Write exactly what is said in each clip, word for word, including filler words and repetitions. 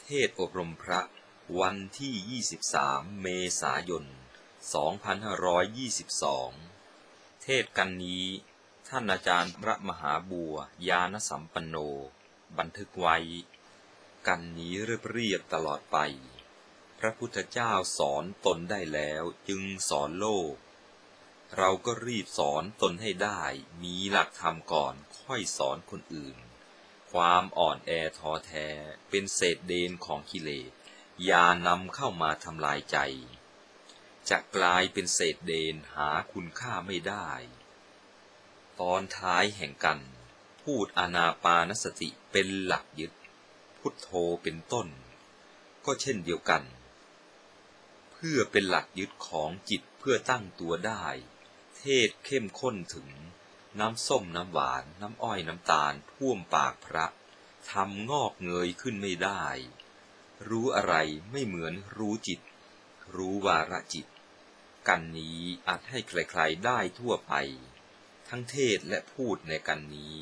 ทศน์อบรมพระวันที่ยี่สิบสามเมษายนสองพันห้าร้อยยี่สิบสองเทศน์กันนี้ท่านอาจารย์พระมหาบัวยานสัมปันโนบันทึกไว้กันนี้เรียบเรียบตลอดไปพระพุทธเจ้าสอนตนได้แล้วจึงสอนโลกเราก็รีบสอนตนให้ได้มีหลักธรรมก่อนค่อยสอนคนอื่นความอ่อนแอท้อแท้เป็นเศษเดนของกิเลสอย่านำเข้ามาทำลายใจจะกลายเป็นเศษเดนหาคุณค่าไม่ได้ตอนท้ายแห่งกันพูดอานาปานสติเป็นหลักยึดพุทโธเป็นต้นก็เช่นเดียวกันเพื่อเป็นหลักยึดของจิตเพื่อตั้งตัวได้เทศเข้มข้นถึงน้ำส้มน้ำหวานน้ำอ้อยน้ำตาลท่วมปากพระทำงอกเงยขึ้นไม่ได้รู้อะไรไม่เหมือนรู้จิตรู้วาระจิตกันนี้อาจให้ใครๆได้ทั่วไปทั้งเทศและพูดในกันนี้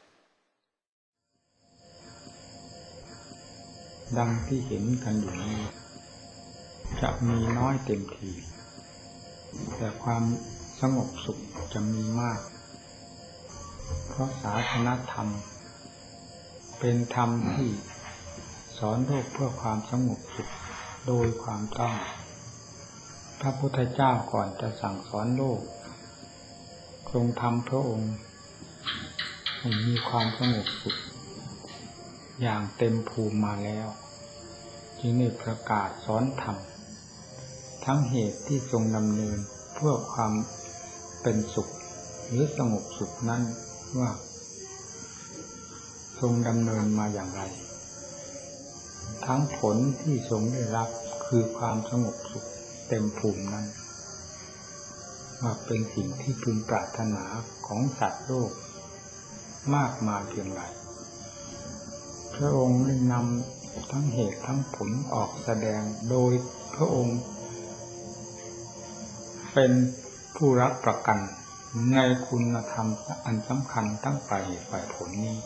ดังที่เห็นกันอยู่นี้จะมีน้อยเต็มทีแต่ความสงบสุขจะมีมากเพราะศาสนธรรมเป็นธรรมที่สอนโลกเพื่อความสงบสุขโดยความต้องพระพุทธเจ้าก่อนจะสั่งสอนโลกทรงทำพระองค์ให้มีความสงบสุขอย่างเต็มภูมิมาแล้วจึงได้ประกาศสอนธรรมทั้งเหตุที่ทรงดำเนินเพื่อความเป็นสุขหรือสงบสุขนั้นว่าทรงดำเนินมาอย่างไรทั้งผลที่ทรงได้รับคือความสงบสุขเต็มภูมินั้นว่าเป็นสิ่งที่พึงปรารถนาของสัตว์โลกมากมายเพียงไรพระองค์ได้นำทั้งเหตุทั้งผลออกแสดงโดยพระองค์เป็นผู้รับประกันในคุณธรรมอันสำคัญทั้งฝ่ายเหตุฝ่ายผลนี้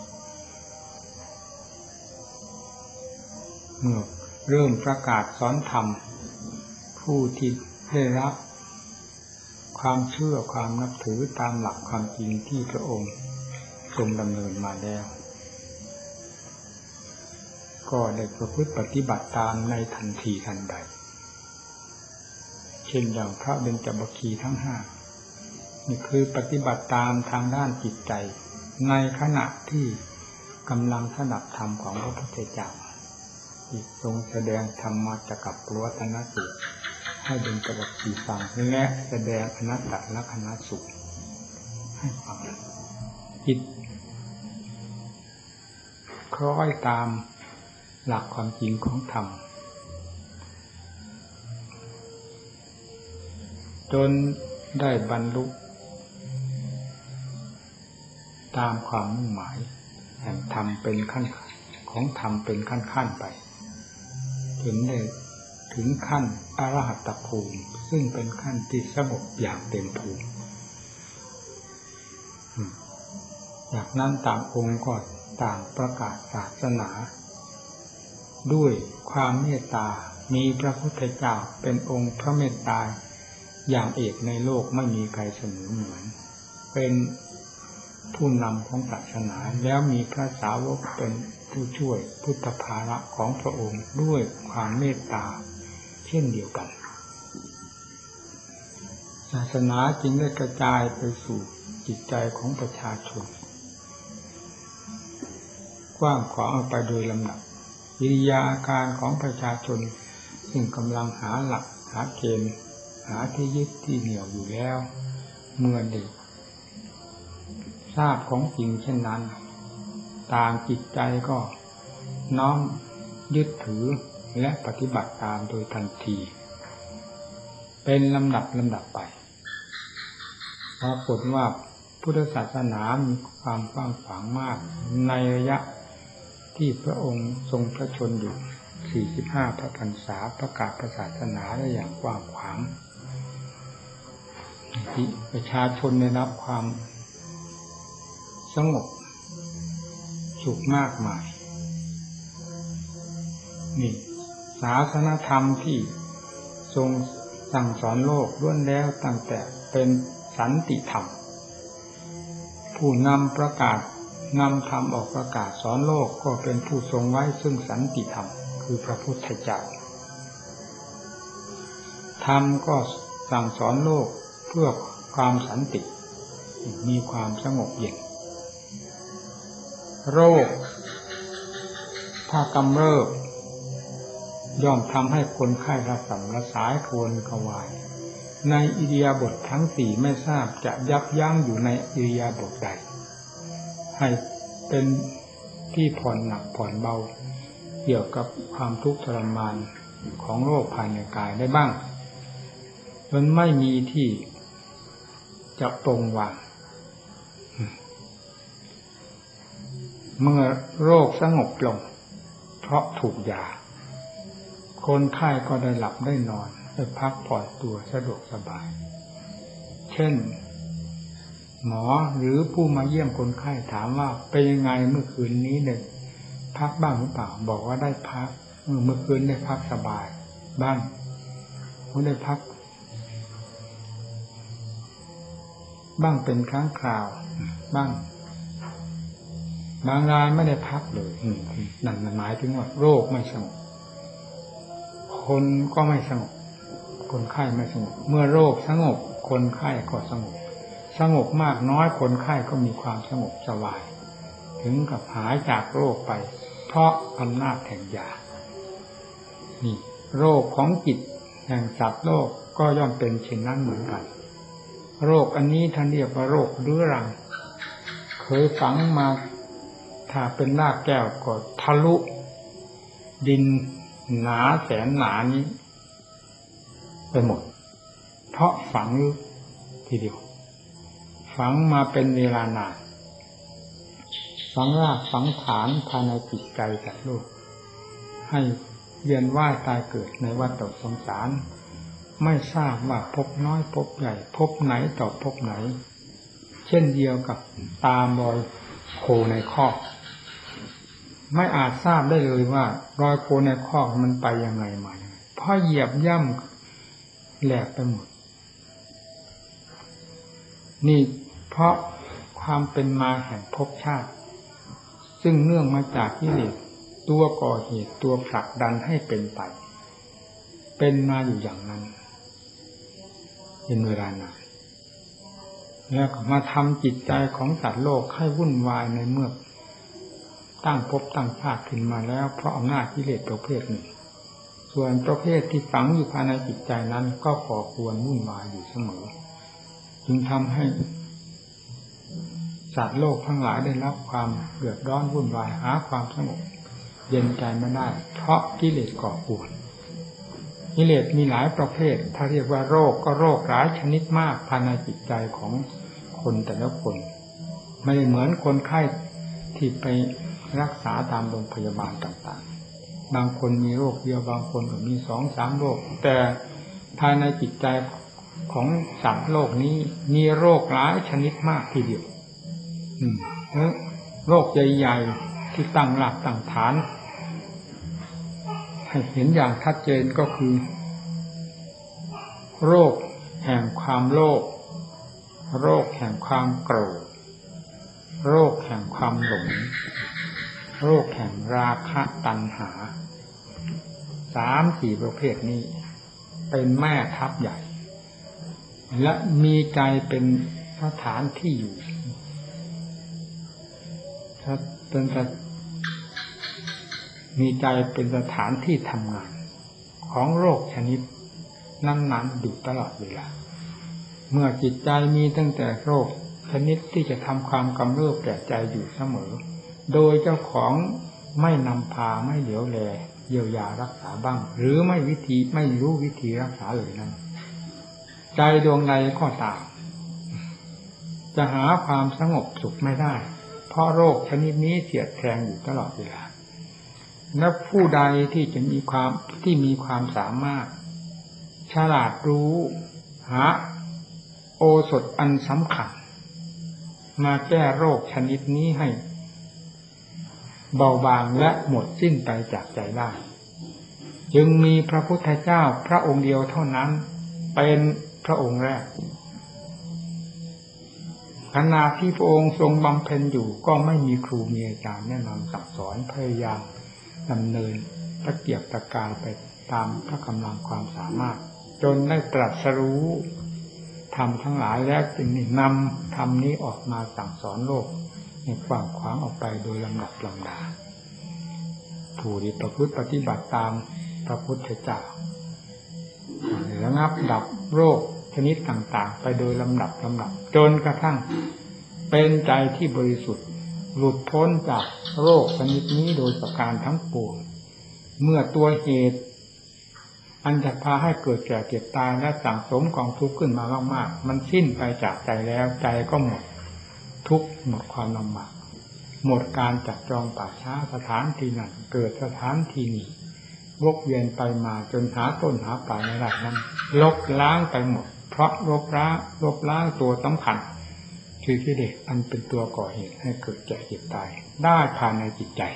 เมื่อเริ่มประกาศสอนธรรมผู้ที่ได้รับความเชื่อความนับถือตามหลักความจริงที่พระองค์ทรงดำเนินมาแล้วก็ได้ประพฤติปฏิบัติตามในทันทีทันใดเช่นอย่างพระเบญจวัคคีย์ทั้งห้านี่คือปฏิบัติตามทางด้านจิตใจในขณะที่กำลังสดับธรรมของพระพุทธเจ้าที่ทรงแสดงธรรมจักรปวัตนสูตรให้เบญจวัคคีย์ฟังและแสดงอนัตตลักขณสูตรให้ฟังจิตคล้อยตามหลักความจริงของธรรมจนได้บรรลุตามความมุ่งหมายแห่งธรรมเป็นขั้นของธรรมเป็นขั้นๆไปจนได้ถึงขั้นอรหัตภูมิซึ่งเป็นขั้นที่สงบอย่างเต็มภูมิจากนั้นต่างองค์ก็ต่างประกาศศาสนาด้วยความเมตตามีพระพุทธเจ้าเป็นองค์พระเมตตาอย่างเอกในโลกไม่มีใครเสมอเหมือนเป็นผู้นำของศาสนาแล้วมีพระสาวกเป็นผู้ช่วยพุทธภาระของพระองค์ด้วยความเมตตาเช่นเดียวกันศาสนาจึงได้กระจายไปสู่จิตใจของประชาชนกว้างขวางออกไปโดยลำดับกิริยาอาการของประชาชนซึ่งกำลังหาหลักหาเกณฑ์หาที่ยึดที่เหนี่ยวอยู่แล้วเมื่อได้ทราบของจริงเช่นนั้นต่างจิตใจก็น้อมยึดถือและปฏิบัติตามโดยทันทีเป็นลำดับลำดับไปปรากฏว่าพุทธศาสนามีความกว้างขวางมากในระยะที่พระองค์ทรงพระชนอยู่สี่สิบห้าพระพรรษาประกาศศาสนาได้อย่างกว้างขวางที่ประชาชนได้รับความสงบสุขมากมายนี่ศาสนธรรมที่ทรงสั่งสอนโลกล้วนแล้วตั้งแต่เป็นสันติธรรมผู้นำประกาศนำธรรมออกประกาศสอนโลกก็เป็นผู้ทรงไว้ซึ่งสันติธรรมคือพระพุทธเจ้าธรรมก็สั่งสอนโลกเพื่อความสันติมีความสงบเย็นโรคถ้ากำเริบย่อมทำให้คนไข้ระส่ำระสายครวญกระวายในอิริยาบถทั้งสี่ไม่ทราบจะยับยั้งอยู่ในอิริยาบถใดให้เป็นที่ผ่อนหนักผ่อนเบาเกี่ยวกับความทุกข์ทรมานของโรคภายในกายได้บ้างจนไม่มีที่จะตรงวางเมื่อโรคสงบลงเพราะถูกยาคนไข้ก็ได้หลับได้นอนได้พักผ่อนตัวสะดวกสบายเช่นหมอหรือผู้มาเยี่ยมคนไข้ถามว่าเป็นยังไงเมื่อคืนนี้เนี่ยพักบ้างหรือเปล่าบอกว่าได้พักเมื่อคืนได้พักสบายบ้างไม่ได้พักบ้างเป็นครั้งคราวบ้างบางรายไม่ได้พักเลยนั่นหมายถึงว่าโรคไม่สงบคนก็ไม่สงบคนไข้ไม่สงบเมื่อโรคสงบคนไข้ก็สงบสงบมากน้อยคนไข้ก็มีความสงบสบายถึงกับหายจากโรคไปเพราะอำนาจแห่งยานี่โรคของจิตแห่งสัตว์โลกก็ย่อมเป็นเช่นนั้นเหมือนกันโรคอันนี้ท่านเรียกว่าโรคเรื้อรังเคยฝังมาถ้าเป็นรากแก้วก็ทะลุดินหนาแสนหนานี้ไปหมดเพราะฝังลึกทีเดียวฝังมาเป็นเวลานานฝังรากฝังฐานภายในจิตใจสัตว์โลกให้เวียนว่ายตายเกิดในวัฏสงสารไม่ทราบว่าพบน้อยพบใหญ่พบไหนต่อพบไหนเช่นเดียวกับตามรอยโคในคอกไม่อาจทราบได้เลยว่ารอยโคในคอกมันไปยังไงมาเพราะเหยียบย่ำแหลกไปหมดนี่เพราะความเป็นมาแห่งภพชาติซึ่งเนื่องมาจากกิเลสตัวก่อเหตุตัวผลักดันให้เป็นไปเป็นมาอยู่อย่างนั้นเป็นเวลานานแล้วก็มาทำจิตใจของสัตว์โลกให้วุ่นวายในเมื่อตั้งภพตั้งชาติขึ้นมาแล้วเพราะอำนาจกิเลสประเภทหนึ่งส่วนประเภทที่ฝังอยู่ภายในจิตใจนั้นก็ก่อควรวุ่นวายอยู่เสมอจึงทำให้สัตว์โลกทั้งหลายได้รับความเดือดร้อนวุ่นวายหาความสงบเย็นใจไม่ได้เพราะกิเลสก่อควรกิเลสมีหลายประเภทถ้าเรียกว่าโรคก็โรคหลายชนิดมากภายในจิตใจของคนแต่ละคนไม่เหมือนคนไข้ที่ไปรักษาตามโรงพยาบาลต่างๆบางคนมีโรคเดียวบางคนก็มีสองสามโรคแต่ภายในจิตใจของสัตว์โลกนี้มีโรคหลายชนิดมากทีเดียวโรคใหญ่ๆที่ตั้งหลักตั้งฐานให้เห็นอย่างชัดเจนก็คือโรคแห่งความโลภโรคแห่งความโกรธโรคแห่งความหลงโรคแห่งราคะตัณหาสามสี่ประเภทนี้เป็นแม่ทัพใหญ่และมีใจเป็นสถานที่อยู่ถ้าเป็นมีใจเป็นสถานที่ทำงานของโรคชนิดนั้นๆอยู่ตลอดเวลาเมื่อจิตใจมีตั้งแต่โรคชนิดที่จะทำความกำเริบแก่ใจอยู่เสมอโดยเจ้าของไม่นำพาไม่เหลียวแลเยียวยารักษาบ้างหรือไม่วิธีไม่รู้วิธีรักษาเลยนั้นใจดวงใดก็ตามจะหาความสงบสุขไม่ได้เพราะโรคชนิดนี้เสียดแทงอยู่ตลอดเวลาและผู้ใดที่จะมีความที่มีความสามารถฉลาดรู้หาโอสถอันสำคัญมาแก้โรคชนิดนี้ให้เบาบางและหมดสิ้นไปจากใจได้จึงมีพระพุทธเจ้าพระองค์เดียวเท่านั้นเป็นพระองค์แรกขณะที่พระองค์ทรงบำเพ็ญอยู่ก็ไม่มีครูมีอาจารย์แนะนำสั่งสอนพยายามดำเนินตะเกียบตะกายไปตามพระกำลังความสามารถจนได้ตรัสรู้ธรรมทั้งหลายแล้วจึงนำธรรมนี้ออกมาสั่งสอนโลกให้กว้างขวางออกไปโดยลำดับลำดาผู้ที่ประพฤติปฏิบัติตามพระพุทธเจ้าระงับดับโรคชนิดต่างๆไปโดยลำดับลำดับจนกระทั่งเป็นใจที่บริสุทธิ์หลุดพ้นจากโรคชนิดนี้โดยประการทั้งปวงเมื่อตัวเหตุอันจะพาให้เกิดแก่เจ็บตายและสั่งสมกองทุกข์ขึ้นมามากๆมันสิ้นไปจากใจแล้วใจก็หมดทุกข์หมดความลำบากหมดการจับจองป่าช้าสถานที่นั้นเกิดสถานที่นี้วกเวียนไปมาจนหาต้นหาปลายไม่ได้นั้นลบล้างไปหมดเพราะลบล้างลบล้างตัวสำคัญคือกิเลสอันเป็นตัวก่อเหตุให้เกิดแก่เจ็บตายได้ภายในจิตใจ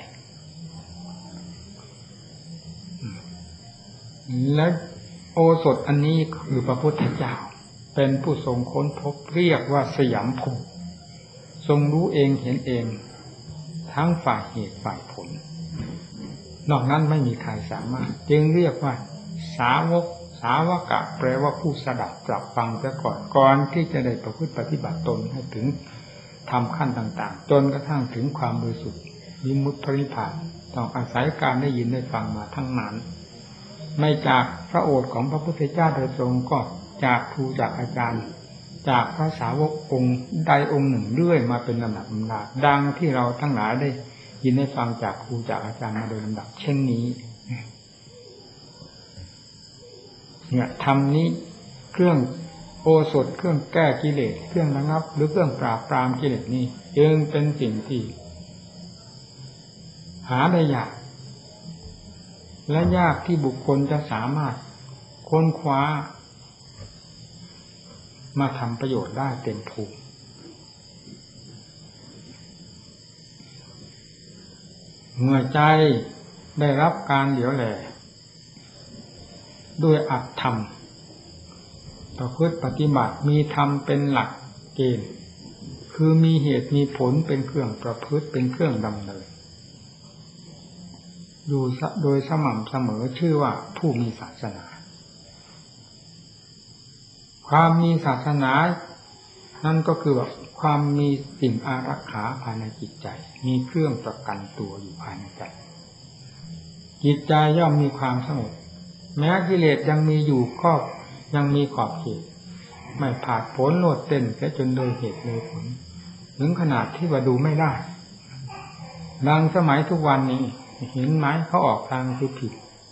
และโอสถอันนี้คือพระพุทธเจ้าเป็นผู้ทรงค้นพบเรียกว่าสยามภูทรงรู้เองเห็นเองทั้งฝ่ายเหตุฝ่ายผลนอกนั้นไม่มีใครสามารถจึงเรียกว่าสาวกสาวกะแปลว่าผู้สดับตรับฟังซะก่อนก่อนที่จะได้ประพฤติปฏิบัติตนให้ถึงทำขั้นต่างๆจนกระทั่งถึงความบริสุทธิ์วิมุตตินิพพานต้องอาศัยการได้ยินได้ฟังมาทั้งนั้นไม่จากพระโอษฐ์ของพระพุทธเจ้าโดยตรงก็จากครูจากอาจารย์จากพระสาวกองค์ใดองค์หนึ่งเรื่อยมาเป็นลำดับลำดับดังที่เราทั้งหลายได้ยินได้ฟังจากครูจากอาจารย์มาโดยลำดับเช่นนี้เนี่ยธรรมนี้เครื่องโอสถเครื่องแก้กิเลสเครื่องระงับหรือเครื่องปราบปรามกิเลสนี้จึงเป็นสิ่งที่หาได้ยากและยากที่บุคคลจะสามารถค้นคว้ามาทำประโยชน์ได้เต็มภูมิเมื่อใจได้รับการเหลียวแลด้วยอัตธรรมประพฤติปฏิบัติมีธรรมเป็นหลักเกณฑ์คือมีเหตุมีผลเป็นเครื่องประพฤติเป็นเครื่องดำเนินอยู่โดยสม่ำเสมอชื่อว่าผู้มีศาสนาความมีศาสนานั่นก็คือว่าความมีสิ่งอารักขาภายในจิตใจมีเครื่องประกันตัวอยู่ภายในใจจิตใจย่อมมีความสงบแม้กิเลสยังมีอยู่ก็ยังมีขอบเขตไม่ผาดโผนโลดเต้นแค่จนโดยเหตุโดยผลถึงขนาดที่ว่าดูไม่ได้ดังสมัยทุกวันนี้เห็นไหมเขาออกทางคือผิด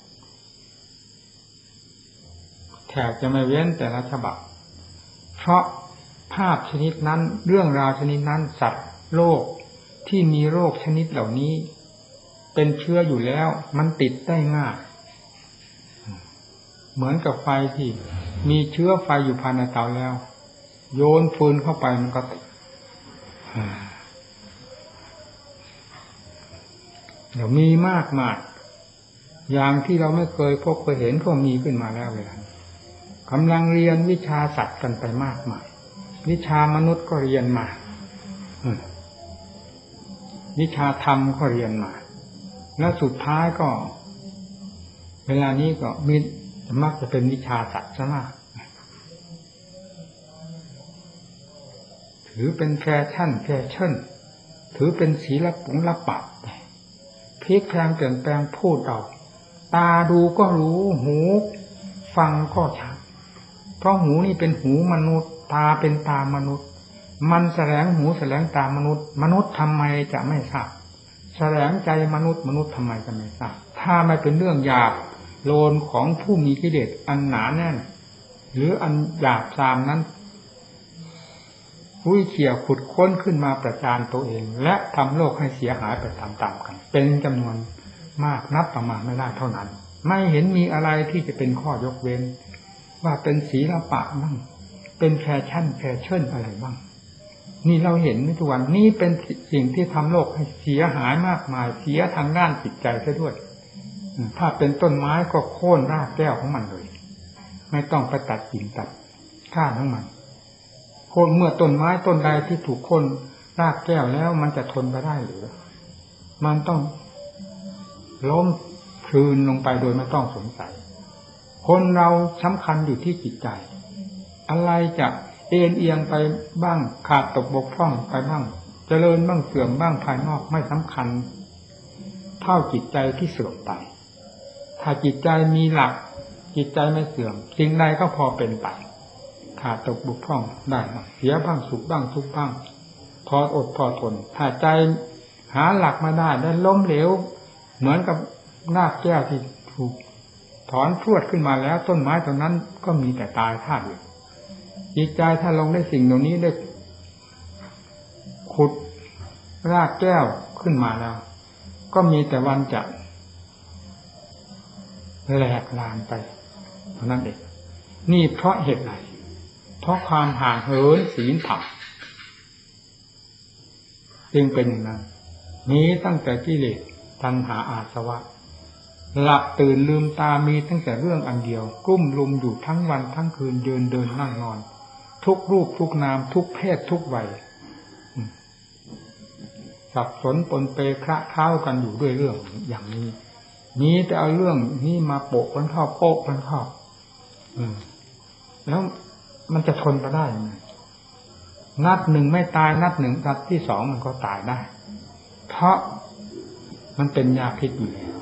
แทบจะไม่เว้นแต่ละฉบับเพราะภาพชนิดนั้นเรื่องราวชนิดนั้นสัตว์โลกที่มีโรคชนิดเหล่านี้เป็นเชื้ออยู่แล้วมันติดได้ง่ายเหมือนกับไฟที่มีเชื้อไฟอยู่ภายในเตาแล้วโยนฟืนเข้าไปมันก็ติดเดี๋ยวมีมากมายอย่างที่เราไม่เคยพบเคยเห็นก็มีขึ้นมาแล้วเวลากำลังเรียนวิชาสัตว์กันไปมากมายวิชามนุษย์ก็เรียนมาวิชาธรรมก็เรียนมาแล้วสุดท้ายก็เวลานี้ก็มีมักจะเป็นวิชาสัตว์ซะมากถือเป็นแฟชั่นแฟชั่นถือเป็นศิลปะศิลปะพลิกแพลงเปลี่ยนแปลงพูดเอาตาดูก็รู้หูฟังก็ชัดเพราะหูนี่เป็นหูมนุษย์ตาเป็นตามนุษย์มันแสลงหูแสลงตามนุษย์มนุษย์ทำไมจะไม่ทราบแสลงใจมนุษย์มนุษย์ทำไมจะไม่ทราบถ้าไม่เป็นเรื่องหยาบโลนของผู้มีกิเลสอันหนาแน่นหรืออันหยาบซามนั้นวิเขี่ยขุดค้นขึ้นมาประจานตัวเองและทำโลกให้เสียหายไปตามๆกันเป็นจำนวนมากนับประมาณไม่ได้เท่านั้นไม่เห็นมีอะไรที่จะเป็นข้อยกเว้นว่าเป็นศิลปะบ้างเป็นแฟชั่นแฟชั่นอะไรบ้างนี่เราเห็นในทุกวันนี้เป็นสิ่งที่ทำโลกให้เสียหายมากมายเสียทางด้านจิตใจซะด้วยถ้าเป็นต้นไม้ก็โค่นรากแก้วของมันเลยไม่ต้องไปตัดกิ่งตัดก้านของมันโค่นเมื่อต้นไม้ต้นใดที่ถูกโค่นรากแก้วแล้วมันจะทนไปได้หรือมันต้องล้มคลืนลงไปโดยไม่ต้องสงสัยคนเราสำคัญอยู่ที่จิตใจอะไรจะเอ็นเอียงไปบ้างขาดตกบกพร่องไปบ้างเจริญบ้างเสื่อมบ้างภายนอกไม่สำคัญเท่าจิตใจที่เสื่อมไปถ้าจิตใจมีหลักจิตใจไม่เสื่อมสิ่งใดก็พอเป็นไปขาดตกบกพร่องได้เสียบ้างสุขบ้างทุกข์บ้างพออดพอทนถ้าใจหาหลักมาได้ได้ล้มเหลวเหมือนกับรากแก้วที่ถูกถอนพรวดขึ้นมาแล้วต้นไม้ต้นนั้นก็มีแต่ตายธาตุเดียวจิตใจถ้าลงได้สิ่งเหล่านี้ได้ขุดรากแก้วขึ้นมาแล้วก็มีแต่วันจะแหลกลานไปเท่านั้นเองนี่เพราะเหตุไหนเพราะความห่างเหินศีลธรรมจึงเป็นอย่างนั้นนี้ตั้งแต่กิเลสตัณหาอาสวะหลับตื่นลืมตามีตั้งแต่เรื่องอันเดียวกลุ้มลุมอยู่ทั้งวันทั้งคืนเดินเดินนั่งนอนทุกรูปทุกนามทุกเพศทุกวัยสับสนปนเปคละเคล้ากันอยู่ด้วยเรื่องอย่างนี้นี้แต่เอาเรื่องนี้มาโปะกันเข้าโปะกันเข้าแล้วมันจะทนไปได้ยังไงนัดหนึ่งไม่ตายนัดหนึ่งนัดที่สองมันก็ตายได้เพราะมันเป็นยาพิษอยู่แล้ว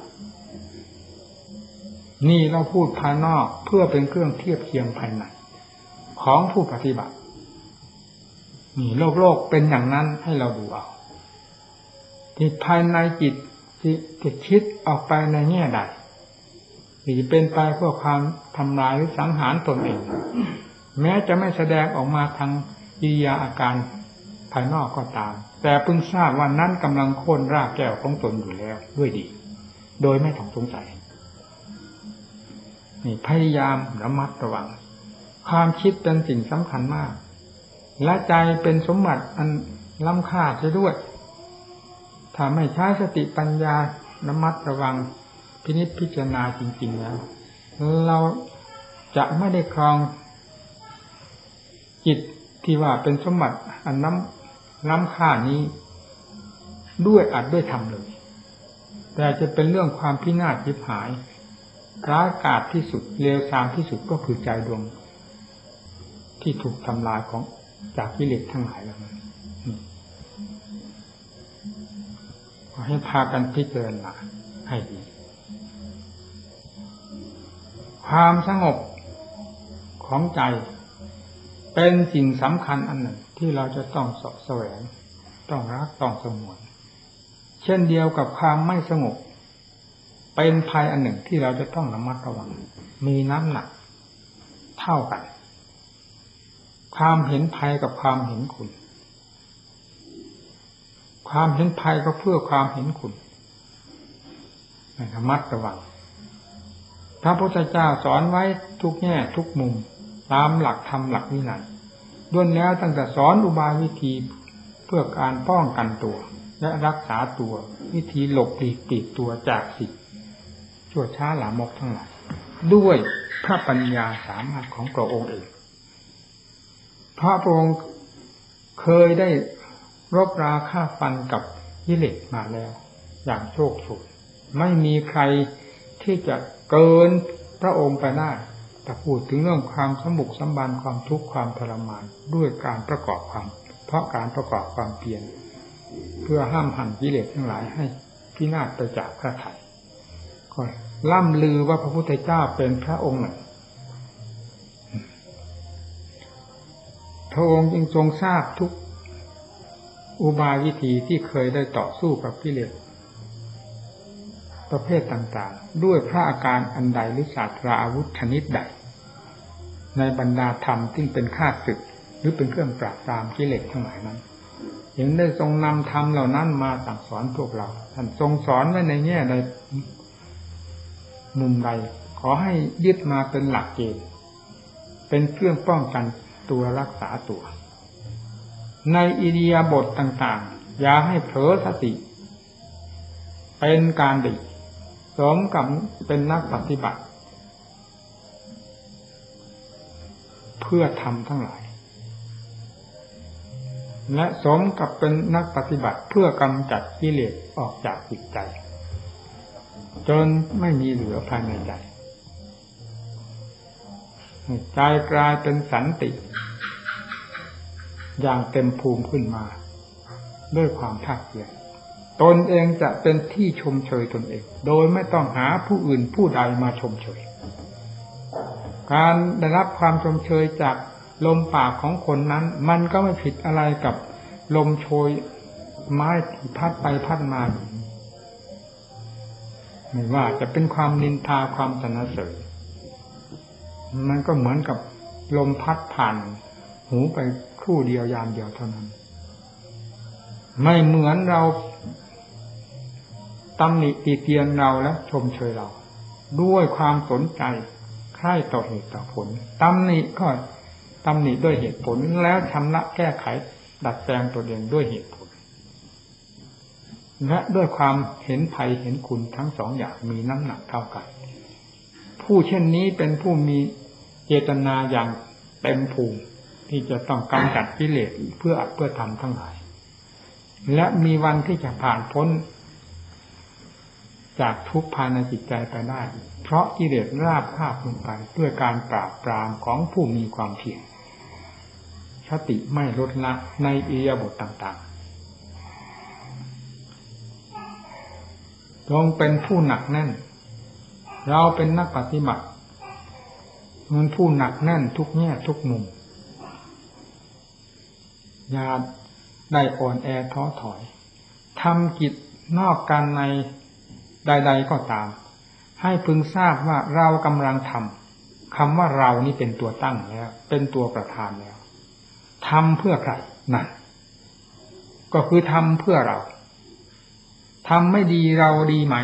นี่เราพูดภายนอกเพื่อเป็นเครื่องเทียบเคียงภายในของผู้ปฏิบัตินี่โลกโลกเป็นอย่างนั้นให้เราดูเอาที่ภายในจิตที่จะคิดออกไปในแง่ใดหรือเป็นไปเพื่อความทำลายหรือสังหารตนเองแม้จะไม่แสดงออกมาทางกิริยาอาการภายนอกก็ตามแต่เพิ่งทราบว่านั้นกำลังโค่นรากแก้วของตนอยู่แล้วด้วยดีโดยไม่ต้องสงสัยนี่พยายามระมัดระวังความคิดเป็นสิ่งสำคัญมากและใจเป็นสมบัติอันล้ำค่าเสียด้วยถ้าไม่ใช้สติปัญญาระมัดระวังพินิจพิจารณาจริงๆแล้วเราจะไม่ได้ครองจิตที่ว่าเป็นสมบัติอันน้ำล้ำค่านี้ด้วยอัดด้วยธรรมเลยแต่จะเป็นเรื่องความพินาศยิบหายร้ายกาจที่สุดเลวทรามที่สุดก็คือใจดวงที่ถูกทำลายของจากกิเลสทั้งหลายแล้วนั้นขอให้พากันพิจารณาให้ดีความสงบของใจเป็นสิ่งสำคัญอันหนึ่งที่เราจะต้องเสาะแสวงต้องรักต้องสงวนเช่นเดียวกับความไม่สงบเป็นภัยอันหนึ่งที่เราจะต้องระมัดระวังมีน้ำหนักเท่ากันความเห็นภัยกับความเห็นคุณความเห็นภัยก็เพื่อความเห็นคุณระมัดระวังพระพุทธเจ้าสอนไว้ทุกแง่ทุกมุมตามหลักธรรมหลักวินัยล้วนแล้วตั้งแต่สอนอุบายวิธีเพื่อการป้องกันตัวและรักษาตัววิธีหลบหลีกติดตัวจากสิ่งชั่วช้าหลามกทั้งหลายด้วยพระปัญญาสามารถของพระองค์เองเพราะพระองค์เคยได้รบราฆ่าฟันกับกิเลสมาแล้วอย่างโชคโชนไม่มีใครที่จะเกินพระองค์ไปได้แต่พูดถึงเรื่องความสมบุกสมบันความทุกข์ความทรมานด้วยการประกอบความเพราะการประกอบความเพียรเพื่อห้ามหันกิเลสทั้งหลายให้พินาศไปจากพระทัยก็ล่ำลือว่าพระพุทธเจ้าเป็นพระองค์หนึ่งพระองค์จึงทรงทราบทุกอุบายวิธีที่เคยได้ต่อสู้กับกิเลสประเภทต่างๆด้วยพระอาการอันใดหรือศาสตราอาวุธชนิดใดในบรรดาธรรมที่เป็นข้าศึกหรือเป็นเครื่องปราบปรามกิเลสทั้งหลายนั้นยังได้ทรงนำธรรมเหล่านั้นมาสั่งสอนพวกเราท่านทรงสอนไว้ในแง่ใดมุมใดขอให้ยึดมาเป็นหลักเกณฑ์เป็นเครื่องป้องกันตัวรักษาตัวในอิริยาบถต่างๆอย่าให้เผลอสติเป็นการดีสมกับเป็นนักปฏิบัติเพื่อทำทั้งหลายและสมกับเป็นนักปฏิบัติเพื่อกำจัดกิเลสออกจากจิตใจจนไม่มีเหลือภายในใจใจกลายเป็นสันติอย่างเต็มภูมิขึ้นมาด้วยความภาคเพียรตนเองจะเป็นที่ชมเชยตนเองโดยไม่ต้องหาผู้อื่นผู้ใดมาชมเชยการได้รับความชมเชยจากลมปากของคนนั้นมันก็ไม่ผิดอะไรกับลมโชยไม้ที่พัดไปพัดมาไม่ว่าจะเป็นความนินทาความสรรเสริญมันก็เหมือนกับลมพัดผ่านหูไปครู่เดียวยามเดียวเท่านั้นไม่เหมือนเราตำหนิติเตียนเราและชมเชยเราด้วยความสนใจใคร่ต่อเหตุต่อผลตำหนิก็ตำหนิด้วยเหตุผลแล้วชำระแก้ไขดัดแปลงตัวเองด้วยเหตุผลและด้วยความเห็นภัยเห็นคุณทั้งสองอย่างมีน้ำหนักเท่ากันผู้เช่นนี้เป็นผู้มีเจตนาอย่างเต็มภูมิที่จะต้องกำจัดกิเลสเพื่ออัดเพื่อทำทั้งหลายและมีวันที่จะผ่านพ้นจากทุกข์ภายในจิตใจไปได้เพราะกิเลสราบคาบลงไปด้วยการปราบปรามของผู้มีความเพียรสติไม่ลดละในอิริยาบถต่างๆจงเป็นผู้หนักแน่นเราเป็นนักปฏิบัติมันผู้หนักแน่นทุกแง่ทุกมุมอย่าได้อ่อนแอท้อถอยทำกิจนอกการในใดๆก็ตามให้พึงทราบว่าเรากำลังทำคำว่าเรานี่เป็นตัวตั้งแล้วเป็นตัวประธานแล้วทำเพื่อใครนั่นก็คือทำเพื่อเราทำไม่ดีเราดีไหม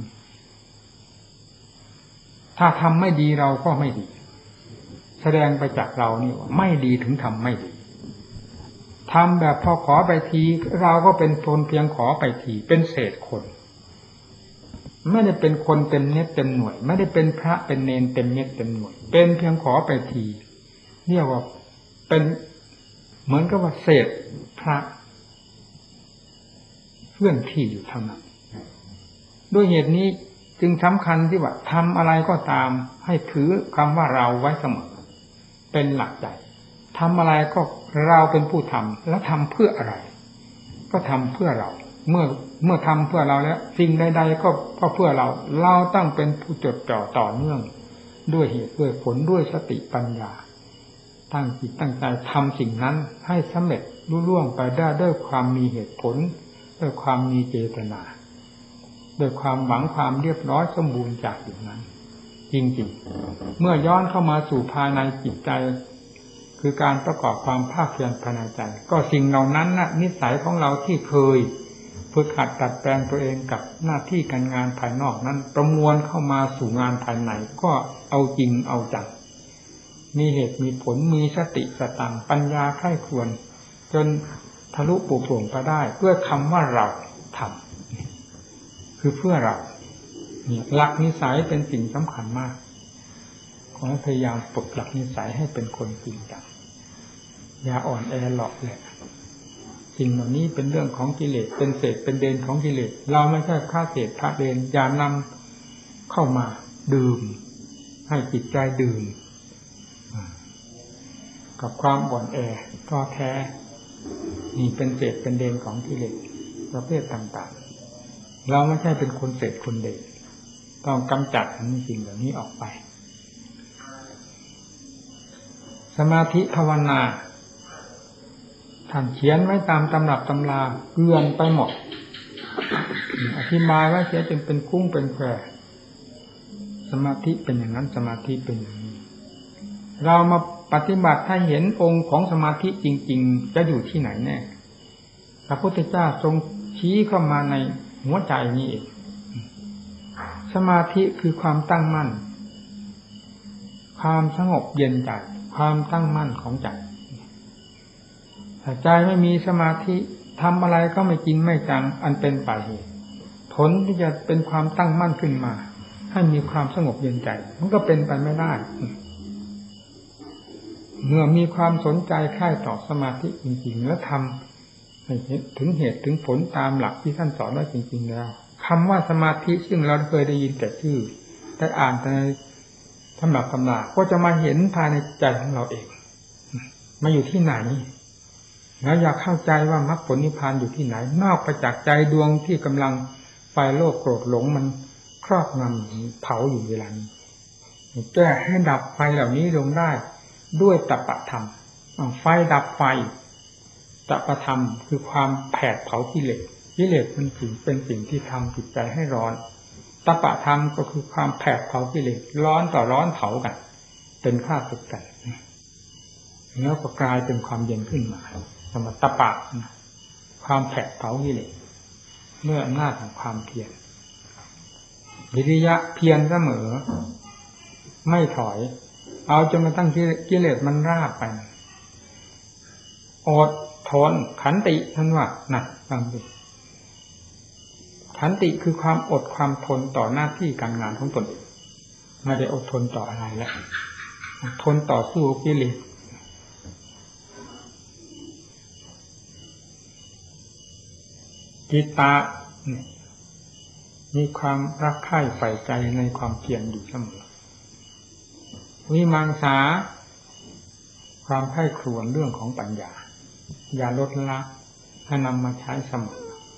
ถ้าทำไม่ดีเราก็ไม่ดีแสดงไปจากเรานี่ว่าไม่ดีถึงทำไม่ดีทำแบบพอขอไปทีเราก็เป็นคนเพียงขอไปทีเป็นเศษคนไม่ได้เป็นคนเต็มเม็ดเต็มหน่วยไม่ได้เป็นพระเป็นเนนเต็มเม็ดเต็มหน่วยเป็นเพียงขอไปทีเรียกว่าเป็นเหมือนกับว่าเศษพระเคลื่อนที่อยู่เท่านั้นด้วยเหตุนี้จึงสำคัญที่ว่าทำอะไรก็ตามให้ถือคำว่าเราไว้เสมอเป็นหลักใจทำอะไรก็เราเป็นผู้ทำแล้วทำเพื่ออะไรก็ทำเพื่อเราเมื่อเมื่อทำเพื่อเราแล้วสิ่งใดๆก็ก็เพื่อเราเราต้องเป็นผู้จดจ่อต่อเนื่องด้วยเหตุด้วยผลด้วยสติปัญญาตั้งจิตตั้งใจทำสิ่งนั้นให้สำเร็จรุ่ล่วงไปได้ด้วยความมีเหตุผลด้วยความมีเจตนาด้วยความหวังความเรียบร้อยสมบูรณ์จากสิ่งนั้นจริงๆเมื่อย้อนเข้ามาสู่ภายในจิตใจคือการประกอบความภาคเพียรภายในใจก็สิ่งเหล่านั้นน่ะนิสัยของเราที่เคยฝึกหัดดัดแปลงตัวเองกับหน้าที่การงานภายนอกนั้นประมวลเข้ามาสู่งานภายในก็เอาจริงเอาจังมีเหตุมีผลมีสติสตังปัญญาใคร่ครวญจนทะลุปลุกโปร่งไปได้เพื่อคำว่าเราทำคือเพื่อเราเนี่ยหลักนิสัยเป็นสิ่งสำคัญมากขอให้พยายามปรับหลักนิสัยให้เป็นคนจริงจังอย่าอ่อนแอหลอกแหละสิ่งเหล่านี้เป็นเรื่องของกิเลสเป็นเศษเป็นเดนของกิเลสเราไม่ใช่ข้าเศษข้าเดนอย่านำเข้ามาดื่มให้จิตใจดื่มกับความอ่อนแอท้อแท้นี่เป็นเศษเป็นเดนของกิเลสประเภทต่างๆเราไม่ใช่เป็นคนเศษคนเดนต้องกำจัดสิ่งเหล่านี้ออกไปสมาธิภาวนาท่านเขียนไว้ตามตำรับตำราเกลื่อนไปหมดอธิบายไว้เสียจนเป็นคุ้งเป็นแควสมาธิเป็นอย่างนั้นสมาธิเป็นอย่างนี้เรามาปฏิบัติให้เห็นองค์ของสมาธิจริงๆจะอยู่ที่ไหนแน่พระพุทธเจ้าทรงชี้เข้ามาในหัวใจนี้เองสมาธิคือความตั้งมั่นความสงบเย็นใจความตั้งมั่นของใจถ้าใจไม่มีสมาธิทำอะไรก็ไม่จริงไม่จังอันเป็นปลายเหตุผผลที่จะเป็นความตั้งมั่นขึ้นมาให้มีความสงบเย็นใจมันก็เป็นไปไม่ได้เมื่อมีความสนใจใคร่ต่อสมาธิจริงๆแล้วทำให้ถึงเหตุถึงผลตามหลักที่ท่านสอนไว้จริงๆแล้วคำว่าสมาธิซึ่งเราเคยได้ยินแต่ชื่อแต่อ่านในธรรมะตำราก็จะมาเห็นภายในใจของเราเองมาอยู่ที่ไหนแล้วอยากเข้าใจว่ามรรคผลนิพพานอยู่ที่ไหนนอกไปจากใจดวงที่กำลังไฟโลภโกรธหลงมันครอบงำเผาอยู่เวลานี้แก้ให้ดับไฟเหล่านี้ลงได้ด้วยตปะธรรมไฟดับไฟตปะธรรมคือความแผดเผากิเลสกิเลสมันถึงเป็นสิ่งที่ทำจิตใจให้ร้อนตปะธรรมก็คือความแผดเผากิเลสร้อนต่อร้อนเผากันเป็นข้าศึกกันแล้วก็กลายเป็นความเย็นขึ้นมาสมตปะความแผดเผากิเลสเมื่ออำนาจของความเพียรวิริยะเพียรเสมอไม่ถอยเอาจนมาตั้งกิเลสมันราบไปอดทนขันติท่านว่าน่ะฟังดิขันติคือความอดความทนต่อหน้าที่การงานของตนไม่ได้อดทนต่ออะไรแล้วอดทนต่อสู้กิเลสจิตตามีความรักใคร่ใฝ่ใจในความเพียรอยู่เสมอวิมังสาความใคร่ครวญเรื่องของปัญญาอย่าลดละให้นำมาใช้เสมอ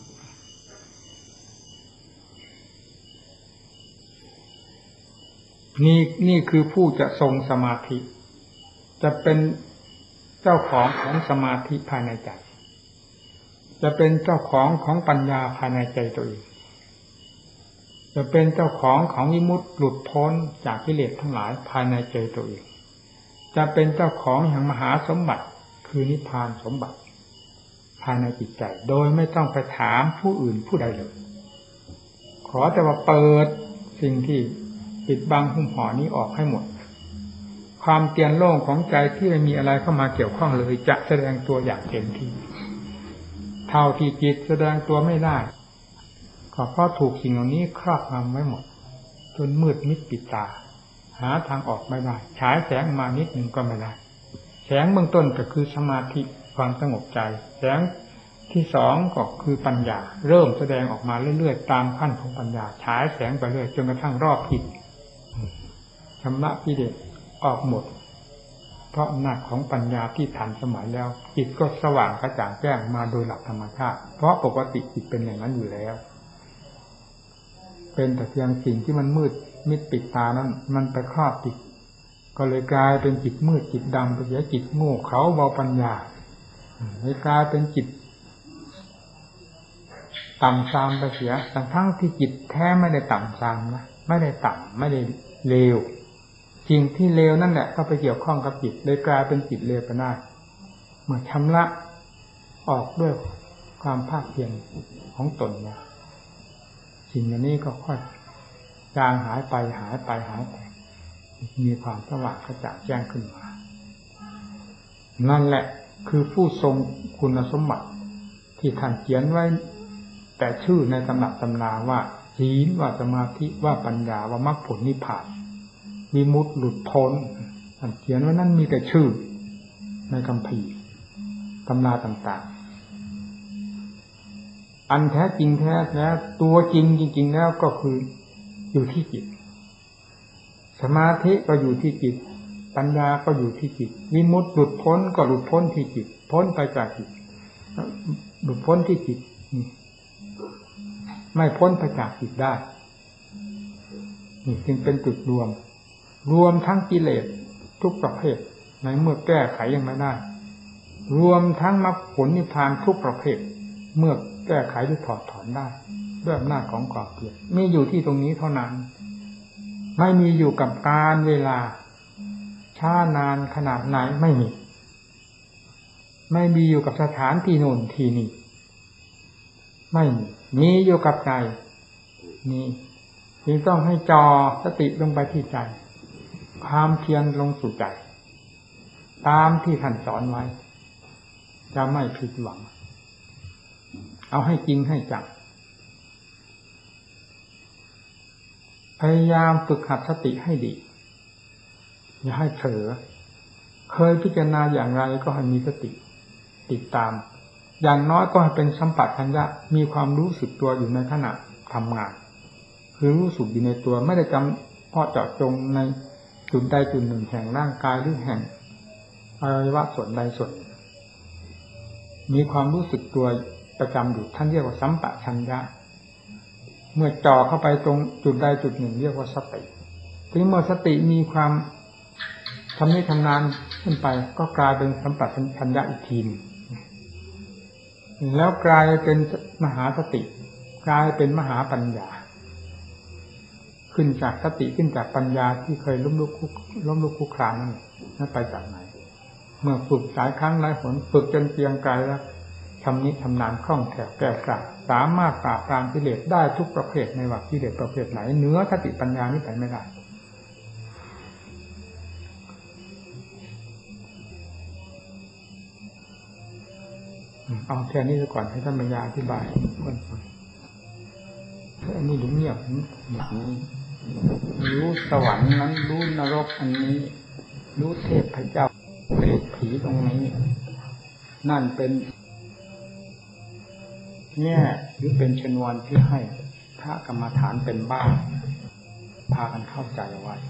นี่นี่คือผู้จะทรงสมาธิจะเป็นเจ้าของของสมาธิภายในใจจะเป็นเจ้าของของปัญญาภายในใจตัวเองจะเป็นเจ้าของของวิมุตติหลุดพ้นจากกิเลสทั้งหลายภายในใจตัวเองจะเป็นเจ้าของแห่งมหาสมบัติคือนิพพานสมบัติภายในจิตใจโดยไม่ต้องไปถามผู้อื่นผู้ใดเลยขอแต่ว่าเปิดสิ่งที่ปิดบังหุ้มห่อนี้ออกให้หมดความเตียนโล่งของใจที่ไม่มีอะไรเข้ามาเกี่ยวข้องเลยจะแสดงตัวอย่างเต็มที่เท่าที่จิตแสดงตัวไม่ได้ก็เพราะถูกสิ่งเหล่านี้ครอบงำไว้หมดจนมืดมิดปิดตาหาทางออกไม่ได้ฉายแสงมานิดหนึ่งก็ไม่ได้แสงเบื้องต้นก็คือสมาธิความสงบใจแสงที่สองก็คือปัญญาเริ่มแสดงออกมาเรื่อยๆตามขั้นของปัญญาฉายแสงไปเรื่อยจนกระทั่งรอบจิตชำระกิเลสออกหมดเพราะอำนาจของปัญญาที่ทันสมัยแล้วจิตก็สว่างกระจ่างแจ้งมาโดยหลักธรรมชาติเพราะปกติจิตเป็นอย่างนั้นอยู่แล้วเป็นแต่เพียงสิ่งที่มันมืดมิดปิดตานั้นมันไปครอบจิตก็เลยกลายเป็นจิตมืดจิตดำไปเสียจิตโง่เขลาเบาปัญญาเลยกลายเป็นจิตต่ำทรามไปเสียทั้งทั้งที่จิตแท้ไม่ได้ต่ำทรามนะไม่ได้ต่ำไม่ได้เลวสิ่งที่เลวนั่นแหละก็ไปเกี่ยวข้องกับจิตเลยกลายเป็นจิตเลวไปได้เมื่อชำระออกด้วยความภาคเพียรของตนเนี่ยสิ่งเหล่านี้ก็ค่อยจางหายไปหายไปหายไปมีความสว่างกระจ่างแจ้งขึ้นมานั่นแหละคือผู้ทรงคุณสมบัติที่ท่านเขียนไว้แต่ชื่อในตำรับตำราว่าศีลว่าสมาธิว่าปัญญาว่ามรรคผลนิพพานวิมุตติหลุดพ้นท่านเขียนไว้นั่นมีแต่ชื่อในคัมภีร์ตำราต่างๆอันแท้จริงแท้แท้ตัวจริงจริงๆแล้วก็คืออยู่ที่จิตสมาธิก็อยู่ที่จิตปัญญาก็อยู่ที่จิตวิมุตติหลุดพ้นก็หลุดพ้นที่จิตพ้นไปจากจิตหลุดพ้นที่จิตไม่พ้นไปจากจิตได้นี่จึงเป็นจุดรวมรวมทั้งกิเลสทุกประเภทในเมื่อแก้ไขยังไม่ได้รวมทั้งมรรคผลนิพพานทุกประเภทเมื่อแก้ไขหรือถอดถอนได้ด้วยอำนาจของความเพียรมีอยู่ที่ตรงนี้เท่านั้นไม่มีอยู่กับการเวลาช้านานขนาดไหนไม่มีไม่มีอยู่กับสถานที่โน่นที่นี่ไม่มีมีอยู่กับใจนี่จึงต้องให้จอสติลงไปที่ใจความเพียรลงสู่ใจตามที่ท่านสอนไว้จะไม่ผิดหวังเอาให้จริงให้จังพยายามฝึกหัดสติให้ดีอย่าให้เผลอเคยพิจารณาอย่างไรก็ให้มีสติติดตามอย่างน้อยก็ให้เป็นสัมปชัญญะมีความรู้สึกตัวอยู่ในขณะทำงานคือรู้สึกอยู่ในตัวไม่ได้จำเพาะเจาะจงในจุดใดจุดหนึ่งแห่งร่างกายหรือแห่งอวัยวะส่วนใดส่วนหนึ่งมีความรู้สึกตัวประจำอยู่ท่านเรียกว่าสัมปชัญญะเมื่อจ่อเข้าไปตรงจุดใดจุดหนึ่งเรียกว่าสติถึงเมื่อสติมีความทำนี้ทำนานขึ้นไปก็กลายเป็นสัมปชัญญะอีกทีนึงแล้วกลายเป็นมหาสติกลายเป็นมหาปัญญาขึ้นจากสติขึ้นจากปัญญาที่เคยล้มลุกคุกล้มลุกคุกคลานนั่นนั่นไปจากไหนเมื่อฝึกหลายครั้งหลายหนฝึกจนเกรียงไกรแล้วทำนี้ทำนานคล่องแคล่วแก้วกล้าสามารถปราบปรามกิเลสได้ทุกประเภทในว่ากิเลสประเภทไหนเหนือสติปัญญานี้ไปไม่ได้เอาแค่นี้ก่อนให้ท่านปัญญาอธิบายคนฟังอันนี้ดูเงียบแบบนี้รู้สวรรค์นั้นรู้นรกอันนี้รู้เทพพระเจ้าเปรตผีตรงนี้นั่นเป็นแง่หรือเป็นชนวนที่ให้พระกรรมฐานเป็นบ้าพากันเข้าใจเอาไว้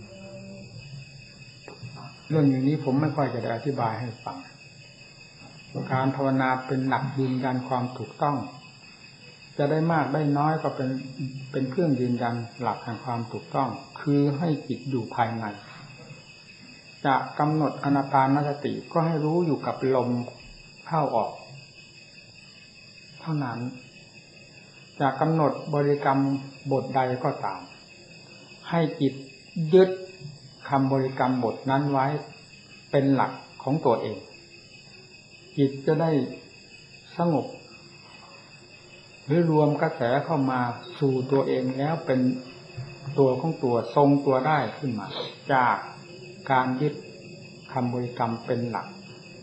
เรื่องอย่างนี้ผมไม่ค่อยจะได้อธิบายให้ฟังการภาวนาเป็นหลักยืนยันความถูกต้องจะได้มากได้น้อยก็เป็นเป็นเครื่องยืนยันหลักแห่งความถูกต้องคือให้จิตอยู่ภายในจะกำหนดอานาปานสติก็ให้รู้อยู่กับลมเข้าออกเท่านั้นจะกำหนดบริกรรมบทใดก็ตามให้จิตยึดคำบริกรรมบทนั้นไว้เป็นหลักของตัวเองจิตจะได้สงบหรือรวมกระแสเข้ามาสู่ตัวเองแล้วเป็นตัวของตัวทรงตัวได้ขึ้นมาจากการยึดคำบริกรรมเป็นหลัก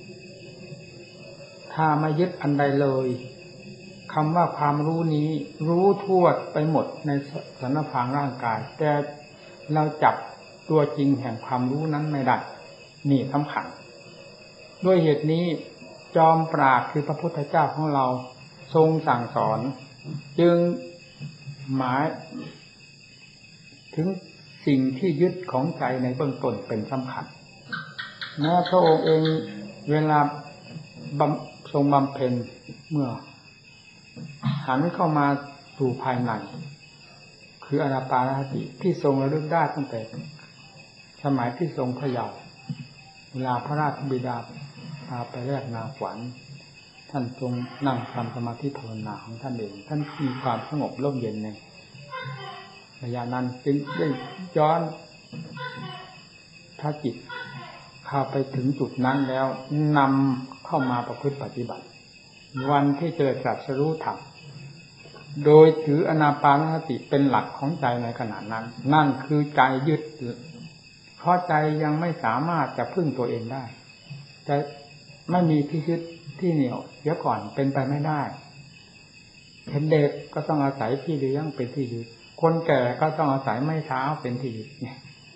ถ้าไม่ยึดอันใดเลยคำว่าความรู้นี้รู้ทั่วไปหมดในสารพางร่างกายแต่เราจับตัวจริงแห่งความรู้นั้นไม่ได้นี่สำคัญด้วยเหตุนี้จอมปราชญ์คือพระพุทธเจ้าของเราทรงสั่งสอนจึงหมายถึงสิ่งที่ยึดของใจในเบื้องต้นเป็นสำคัญแม้พระองค์เองเวลาทรงบำเพ็ญเมื่อหันเข้ามาสู่ภายในคืออานาปานสติที่ทรงระลึกได้ตั้งแต่สมัยที่ทรงพระเยาว์เวลาพระราชบิดาพาไปแลกนาขวัญท่านทรงนั่งทำสมาธิภาวนาของท่านเองท่านมีความสงบร่มเย็นในระยะนั้นจึงได้ย้อนถ้าจิตเข้าไปถึงจุดนั้นแล้วนำเข้ามาประพฤติปฏิบัติวันที่เจอตรัสรู้ธรรมโดยถืออานาปานสติเป็นหลักของใจในขณะนั้นนั่นคือใจยึดเพราะใจยังไม่สามารถจะพึ่งตัวเองได้แต่ไม่มีที่ยึดที่เหนี่ยวเดี๋ยวก่อนเป็นไปไม่ได้เห็นเด็กก็ต้องอาศัยพี่เลี้ยงเป็นที่ยึดคนแก่ก็ต้องอาศัยไม้เท้าเป็นที่ยึดเนี่ย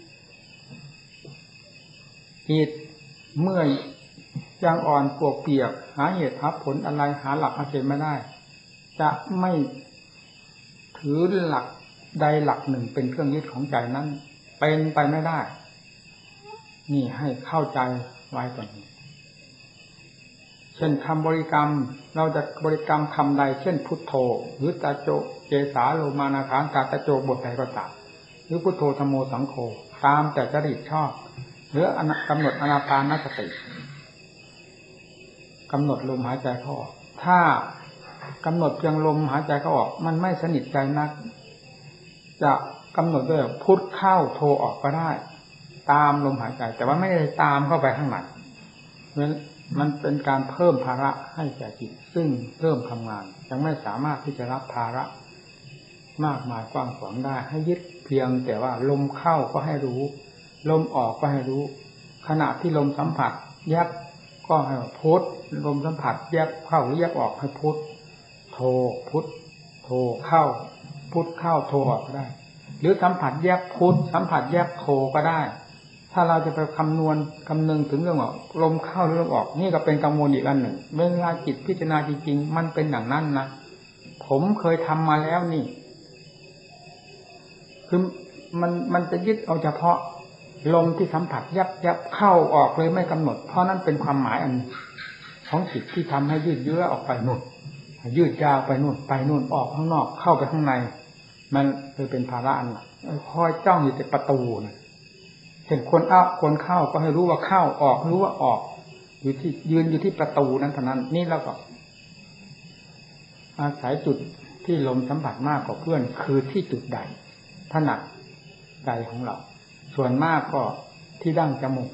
จิตเมื่อยังอ่อนปวกเปียกหาเหตุหาผลอะไรหาหลักหาเกณฑ์ไม่ได้จะไม่ถือหลักใดหลักหนึ่งเป็นเครื่องยึดของใจนั้นเป็นไปไม่ได้นี่ให้เข้าใจไว้ก่อนเช่นคำบริกรรมเราจะบริกรรมคำใดเช่นพุทโธหรือตาโจเจสาโลมานาคานกาตาโจบทใดก็ตามหรือพุทโธธัมโมสังโฆตามแต่จริตชอบหรือกำหนดอานาปานสติกำหนดลมหายใจเข้าออกถ้ากำหนดเพียงลมหายใจเข้าออกมันไม่สนิทใจนักจะกำหนดด้วยพุทเข้าโธออกก็ได้ตามลมหายใจแต่ว่าไม่ได้ตามเข้าไปข้างในมันเป็นการเพิ่มภาระให้แก่จิตซึ่งเริ่มทำงานยังไม่สามารถที่จะรับภาระมากมายกว้างขวางได้ให้ยึดเพียงแต่ว่าลมเข้าก็ให้รู้ลมออกก็ให้รู้ขณะที่ลมสัมผัสแยกก็ให้พุทลมสัมผัสแยกเข้าหรือแยกออกให้พุทโธพุทโธเข้าพุทเข้าโธออกได้หรือสัมผัสแยกพุทธสัมผัสแยกโทก็ได้ถ้าเราจะไปคำนวณคำนึงถึงเรื่องว่าลมเข้าหรือลมออกนี่ก็เป็นกังวลอีกอันหนึ่งเวลาจิตพิจารณาจริงๆมันเป็นอย่างนั้นนะผมเคยทำมาแล้วนี่คือมันมันจะยึดเอาเฉพาะลมที่สัมผัสยับยับเข้าออกเลยไม่กำหนดเพราะนั้นเป็นความหมายอันของจิตที่ทำให้ยืดเยื้อออกไปนู่นยืดยาวไปนู่นไปนู่นออกข้างนอกเข้าไปข้างในมันเลยเป็นภาระอันคอยจ้องอยู่ที่ประตูนะเห็นคนเอาคนเข้าก็ให้รู้ว่าเข้าออกรู้ว่าออกอยู่ที่ยืนอยู่ที่ประตูนั้นเท่านั้นนี่เราก็อาศัยจุดที่ลมสัมผัสมากกว่าเพื่อนคือที่จุดใดถนัดใจของเราส่วนมากก็ที่ดั้งจมูก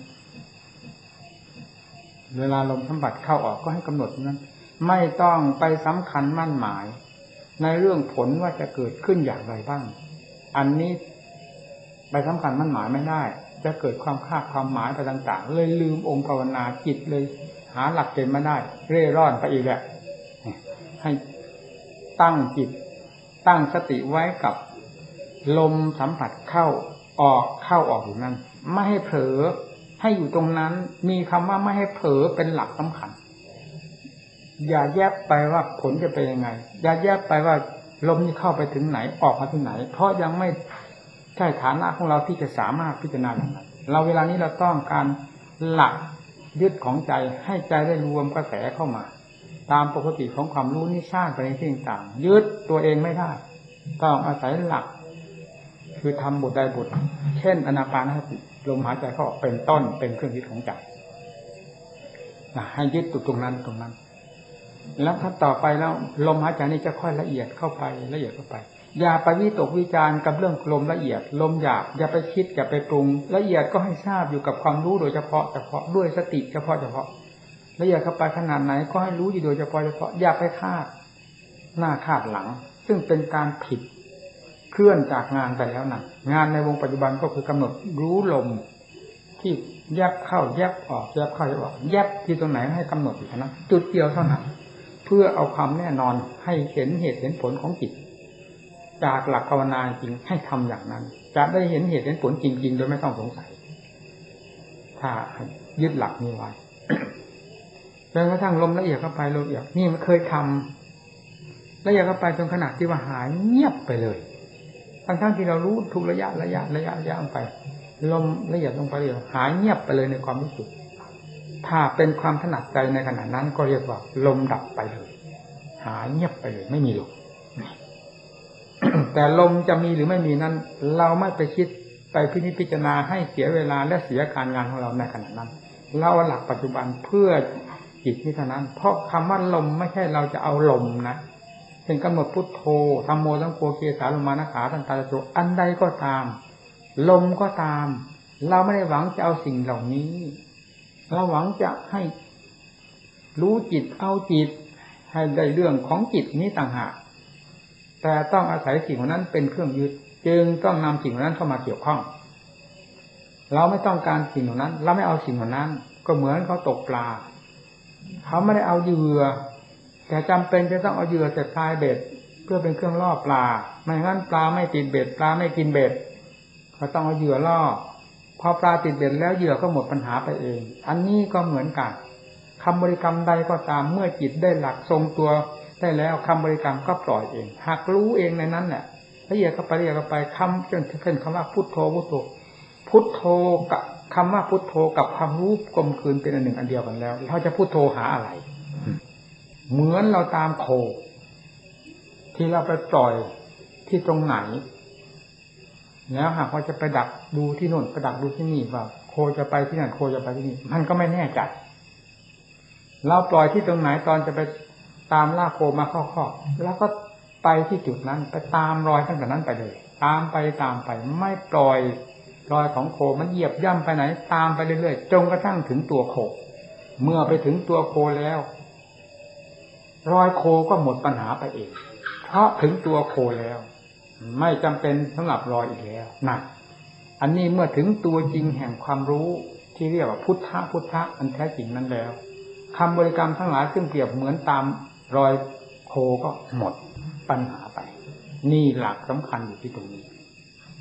เวลาลมสัมผัสเข้าออกก็ให้กำหนดนั้นไม่ต้องไปสำคัญมั่นหมายในเรื่องผลว่าจะเกิดขึ้นอย่างไรบ้างอันนี้ไปสำคัญมั่นหมายไม่ได้จะเกิดความคาดความหมายไปต่างๆเลยลืมองค์ภาวนาจิตเลยหาหลักเกณฑ์ไม่ได้เร่ร่อนไปอีกแหละให้ตั้งจิตตั้งสติไว้กับลมสัมผัสเข้าออกเข้าออกอยู่นั้นไม่ให้เผลอให้อยู่ตรงนั้นมีคำว่าไม่ให้เผลอเป็นหลักสำคัญอย่าแยกไปว่าผลจะเป็นยังไงอย่าแยกไปว่าลมนี้เข้าไปถึงไหนออกมาถึงไหนเพราะยังไม่ใช่ฐานะของเราที่จะสามารถพิจารณาอย่างนั้นเราเวลานี้เราต้องการหลักยึดของใจให้ใจได้รวมกระแสเข้ามาตามปกติของความรู้นี่สร้างไปในที่ต่างๆยึดตัวเองไม่ได้ต้องอาศัยหลักคือทำบทใดบทเช่นอนาปานสติลมหายใจเข้าออกเป็นต้นเป็นเครื่องยึดของใจให้ยึดตรงนั้นตรงนั้นแล้วถ้าต่อไปแล้วลมหายใจนี้จะค่อยละเอียดเข้าไปละเอียดเข้าไปอย่าไปวิตกวิจารณ์กับเรื่องลมละเอียดลมหยาบอย่าไปคิดอย่าไปปรุงละเอียดก็ให้ทราบอยู่กับความรู้โดยเฉพาะเฉพาะด้วยสติเฉพาะเฉพาะละเอียดเข้าไปขนาดไหนก็ให้รู้อยู่โดยเฉพาะเฉพาะอย่าไปคาดหน้าคาดหลังซึ่งเป็นการผิดเคลื่อนจากงานไปแล้วนะงานในวงปัจจุบันก็คือกำหนดรู้ลมที่แยบเข้าแยบออกแยบเข้าแยบออกแยบที่ตรงไหนให้กำหนดอยู่นะจุดเดียวเท่านั้นเพื่อเอาความแน่นอนให้เห็นเหตุเห็นผลของจิตจากหลักภาวนาจริงให้ทำอย่างนั้นจะได้เห็นเหตุเห็นผลจริงๆโดยไม่ต้องสงสัยถ้ายึดหลักนี้ไว้ จนกระทั่งลมละเอียดเข้าไปละเอียดนี่มันเคยทำละเอียดเข้าไปจนขนาดที่ว่าหายเงียบไปเลยทั้งๆที่เรารู้ทุกระยะระยะระยะระยะลงไปลมละเอียดลงไปเดียวหายเงียบไปเลยในความรู้สึกถ้าเป็นความถนัดใจในขณะนั้นก็เรียกว่าลมดับไปเลยหายเงียบไปเลยไม่มีลม แต่ลมจะมีหรือไม่มีนั้นเราไม่ไปคิดไปพินิจพิจารณาให้เสียเวลาและเสียการงานของเราในขณะนั้นเราหลักปัจจุบันเพื่อจิตนี้เท่านั้นเพราะคำว่าลมไม่ใช่เราจะเอาลมนะเป็นกำหนดพุทโธธัมโมสังโฆเกสาลมานะขาทันตาโสอันใดก็ตามลมก็ตามเราไม่ได้หวังจะเอาสิ่งเหล่านี้เราหวังจะให้รู้จิตเอาจิตให้ได้เรื่องของจิตนี้ต่างหากแต่ต้องอาศัยสิ่งนั้นเป็นเครื่องยึดจึงต้องนำสิ่งนั้นเข้ามาเกี่ยวข้องเราไม่ต้องการสิ่งนั้นเราไม่เอาสิ่งนั้นก็เหมือนเขาตกปลาเขาไม่ได้เอาเหยื่อแต่จำเป็นจะต้องเอาเหยื่อแต่ปลายเบ็ดเพื่อเป็นเครื่องล่อปลาไม่งั้นปลาไม่ติดเบ็ดปลาไม่กินเบ็ดก็ต้องเอาเหยื่อล่อพอปลาติดเบ็ดแล้วเหยื่อก็หมดปัญหาไปเองอันนี้ก็เหมือนกันคำบริกรรมใดก็ตามเมื่อจิตได้หลักทรงตัวได้แล้วคำบริกรรมก็ปล่อยเองหากรู้เองในนั้นแหละละเอียดเข้าไปละเอียดเข้าไปคำเช่นเช่นคำว่าพุทโธพุทโธพุทโธกับคำว่าพุทโธกับความรู้กลมกลืนเป็นอันหนึ่งอันเดียวกันแล้วเราจะพุทโธหาอะไรเหมือนเราตามโคที่เราไปปล่อยที่ตรงไหนแล้วหากว่าจะไปดักดูที่โน่นไปดักดูที่นี่ว่าโคจะไปที่นั่นโคจะไปที่นี่มันก็ไม่แน่ใจเราปล่อยที่ตรงไหนตอนจะไปตามล่าโคมาเข้าคอกแล้วก็ไปที่จุดนั้นไปตามรอยตั้งแต่นั้นไปเลยตามไปตามไปไม่ปล่อยรอยของโคมันเหยียบย่ำไปไหนตามไปเรื่อยๆจนกระทั่งถึงตัวโคเมื่อไปถึงตัวโคแล้วรอยโคก็หมดปัญหาไปเองเพราะถึงตัวโคแล้วไม่จำเป็นสำหรับรอยอีกแล้วนะอันนี้เมื่อถึงตัวจริงแห่งความรู้ที่เรียกว่าพุทธะพุทธะอันแท้จริงนั้นแล้วคำบริกรรมทั้งหลายซึ่งเปรียบเหมือนตามรอยโคก็หมดปัญหาไปนี่หลักสำคัญอยู่ที่ตรงนี้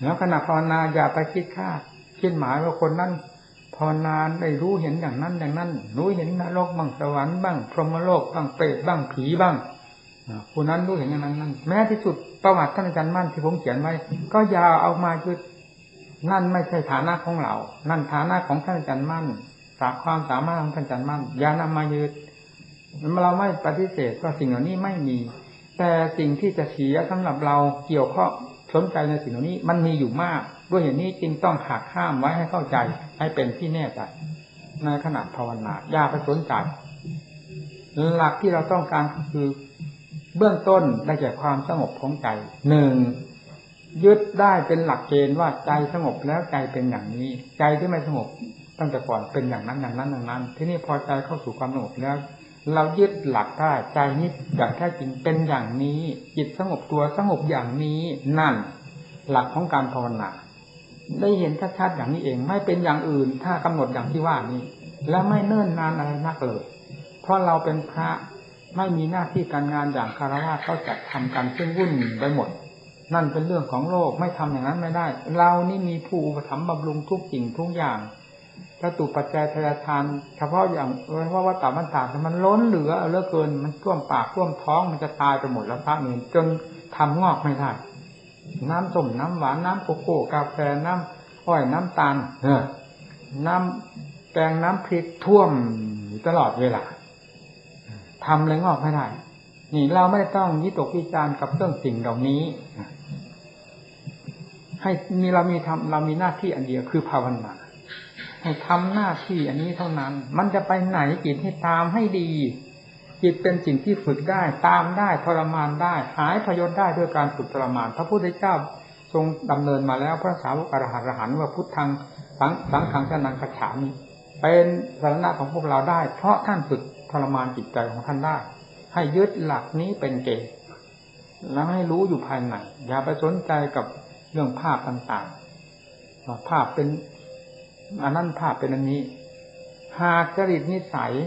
แล้วขณะภาวนาอย่าไปคิดคาดคิดหมายว่าคนนั้นภาวนาได้รู้เห็นอย่างนั้นอย่างนั้นรู้เห็นนรกบ้างสวรรค์บ้างพรหมโลกบ้างเปรตบ้างผีบ้างผู้นั้นรู้เห็นอย่างนั้นนั้นแม้ที่สุดประวัติท่านอาจารย์มั่นที่ผมเขียนไว้ก็อย่าเอามายึดนั่นไม่ใช่ฐานะของเรานั่นฐานะของท่านอาจารย์มั่นสาความสามารถของท่านอาจารย์มั่นอย่านำมายึดเราไม่ปฏิเสธว่าสิ่งเหล่านี้ไม่มีแต่สิ่งที่จะเสียสำหรับเราเกี่ยวข้องสนใจในสิ่งเหล่านี้มันมีอยู่มากด้วยเหตุนี้จึงต้องหักห้ามไว้ให้เข้าใจให้เป็นที่แน่ใจในขณะภาวนาอย่าไปสนใจหลักที่เราต้องการคือเบื้องต้นได้แก่ความสงบของใจหนึ่งยึดได้เป็นหลักเกณฑ์ว่าใจสงบแล้วใจเป็นอย่างนี้ใจที่ไม่สงบตั้งแต่ก่อนเป็นอย่างนั้นอย่างนั้นอย่างนั้นที่นี่พอใจเข้าสู่ความสงบแล้วเรายึดหลักได้ใจนี้อย่างแท้จริงเป็นอย่างนี้จิตสงบตัวสงบอย่างนี้นั่นหลักของการภาวนาได้เห็นชัดๆอย่างนี้เองไม่เป็นอย่างอื่นถ้ากำหนดอย่างที่ว่านี้และไม่เนิ่นนานอะไรนักเลยเพราะเราเป็นพระไม่มีหน้าที่การงานอย่างคฤหัสถ์เขาจัดทำกันซึ่งวุ่นไปหมดนั่นเป็นเรื่องของโลกไม่ทำอย่างนั้นไม่ได้เรานี่มีผู้อุปถัมภ์บำรุงทุกสิ่งทุกอย่างถ้าตุปัจจัยทายทานเฉพาะอย่างเพราะว่าตาบันตามันล้นเหลือเหลือเกินมันท่วมปากท่วมท้องมันจะตายไปหมดแล้วพระนี่จนทำงอกไม่ได้น้ำส้มน้ำหวานน้ำโกโก้กาแฟน้ำอ้อยน้ำตาลเออน้ำแกงน้ำพริกท่วมตลอดเวลาทำเลยงอกไม่ได้นี่เราไม่ต้องวิตกวิจารณ์กับเรื่องสิ่งเหล่านี้ให้มีเรามีทำเรามีหน้าที่อันเดียวคือภาวนาให้ทำหน้าที่อันนี้เท่านั้นมันจะไปไหนจิตให้ตามให้ดีจิตเป็นสิ่งที่ฝึกได้ตามได้ทรมานได้หายพยศได้ด้วยการฝึกทรมานพระพุทธเจ้าทรงดำเนินมาแล้วพระสาวกอรหันต์อรหันต์ว่าพุทธังสังสังฆังสนังคัจฉามิเป็นสรณะของพวกเราได้เพราะท่านฝึกทรมานจิตใจของท่านได้ให้ยึดหลักนี้เป็นเกณฑ์แล้วให้รู้อยู่ภายในอย่าไปสนใจกับเรื่องภาพต่างๆภาพเป็นอันนั้นภาพเป็นอันนี้หากจริตนิสัย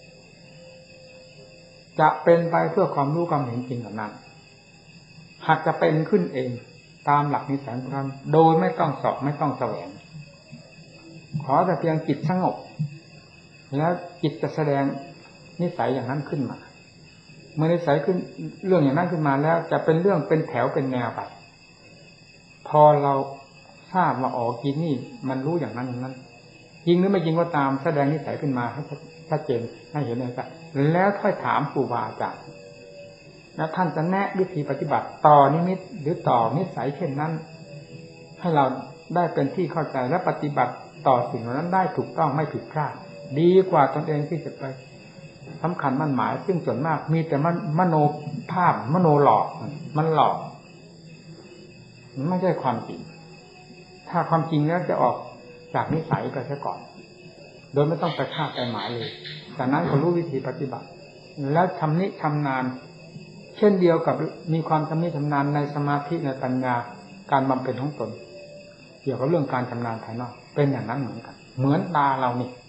จะเป็นไปเพื่อความรู้ความเห็นจริงกับนั้นหากจะเป็นขึ้นเองตามหลักนิสัยของท่านโดยไม่ต้องสอบไม่ต้องแสวงขอแต่เพียงจิตสงบแล้วจิตจะแสดงนิสัยอย่างนั้นขึ้นมาเมื่อนิสัยขึ้นเรื่องอย่างนั้นขึ้นมาแล้วจะเป็นเรื่องเป็นแถวเป็นแนวไปพอเราทราบว่าอ๋อกินนี่มันรู้อย่างนั้นอย่างนั้นจริงหรือไม่จริงก็ตามแสดงนิสัยขึ้นมาให้ชัดเจนให้เห็นเลยครับแล้วค่อยถามครูบาอาจารย์แล้วท่านจะแนะวิธีปฏิบัติต่อนิมิตหรือต่อนิสัยเช่นนั้นให้เราได้เป็นที่เข้าใจและปฏิบัติต่อสิ่งนั้นได้ถูกต้องไม่ผิดพลาดดีกว่าตนเองที่จะไปสำคัญมั่นหมายซึ่งส่วนมากมีแต่มมโนภาพมโนหลอกมันหลอกไม่ใช่ความจริงถ้าความจริงแล้วจะออกจากนิสัยก็เสียก่อนโดยไม่ต้องไปคาดไปหมายเลยจากนั้นก็รู้วิธีปฏิบัติแล้วชำนิชำนาญเช่นเดียวกับมีความชำนิชำนาญในสมาธิในปัญญาการบำเพ็ญของตนเกี่ยวกับเรื่องการชำนาญภายนอกเป็นอย่างนั้นเหมือนกันเหมือนตาเรานี่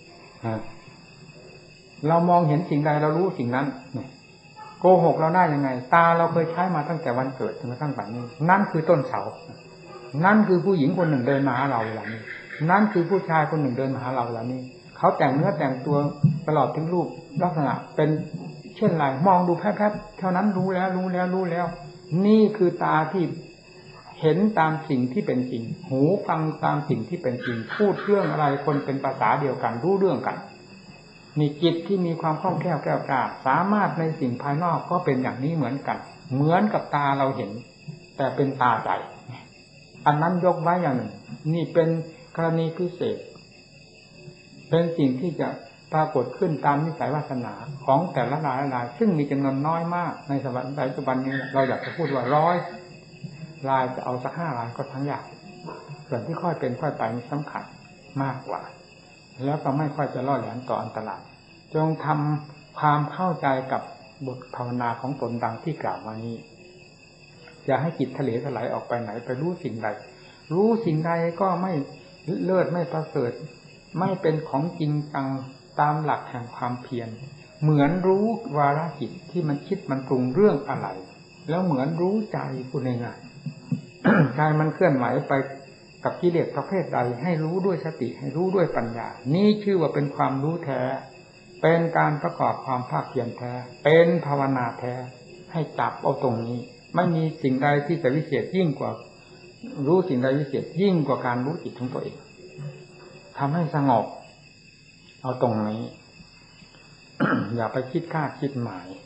เรามองเห็นสิ่งใดเรารู้สิ่งนั้นโกหกเราได้ยังไงตาเราเคยใช้มาตั้งแต่วันเกิดจนกระทั่งปัจจุบันนี้นั่นคือต้นเสานั่นคือผู้หญิงคนหนึ่งเดินมาหาเราเวลานี้นั่นคือผู้ชายคนหนึ่งเดินมาหาเราเวลานี้เขาแต่งเนื้อแต่งตัวตลอดถึงรูปลักษณะเป็นเช่นไรมองดูแพร่ๆเท่านั้นรู้แล้วรู้แล้วรู้แล้วนี่คือตาที่เห็นตามสิ่งที่เป็นจริงหูฟังตามสิ่งที่เป็นจริงพูดเรื่องอะไรคนเป็นภาษาเดียวกันรู้เรื่องกันนี่จิตที่มีความคล่องแคล่วแก้วกล้าสามารถในสิ่งภายนอกก็เป็นอย่างนี้เหมือนกันเหมือนกับตาเราเห็นแต่เป็นตาใจอันนั้นยกไว้อย่างหนึ่งนี่เป็นกรณีพิเศษเป็นสิ่งที่จะปรากฏขึ้นตามนิสัยวาสนาของแต่ละรายรายซึ่งมีจำนวนน้อยมากในปัจจุบันนี้เราอยากจะพูดว่าร้อยรายจะเอาสักห้ารายก็ทั้งยากส่วนที่ค่อยเป็นค่อยไปมีสำคัญมากกว่าแล้วก็ไม่ค่อยจะล่อแหลมต่ออันตรายจงทำความเข้าใจกับบทภาวนาของตนดังที่กล่าวมานี้อย่าให้จิตทะเลถลายออกไปไหนไปรู้สิ่งใดรู้สิ่งใดก็ไม่เลิศไม่ประเสริฐไม่เป็นของจริงจังตามหลักแห่งความเพียรเหมือนรู้วาระจิตที่มันคิดมันปรุงเรื่องอะไรแล้วเหมือนรู้ใจพูดง่ายกายมันเคลื่อนไหวไปกับกิเลสประเภทใดให้รู้ด้วยสติให้รู้ด้วยปัญญานี่ชื่อว่าเป็นความรู้แท้เป็นการประกอบความภาคเพียรแท้เป็นภาวนาแท้ให้จับเอาตรงนี้ไม่มีสิ่งใดที่จะวิเศษยิ่งกว่ารู้สิ่งใดวิเศษยิ่งกว่าการรู้จิตของตัวเองทำให้สงบเอาตรงนี้ อย่าไปคิดคาดคิดหมาย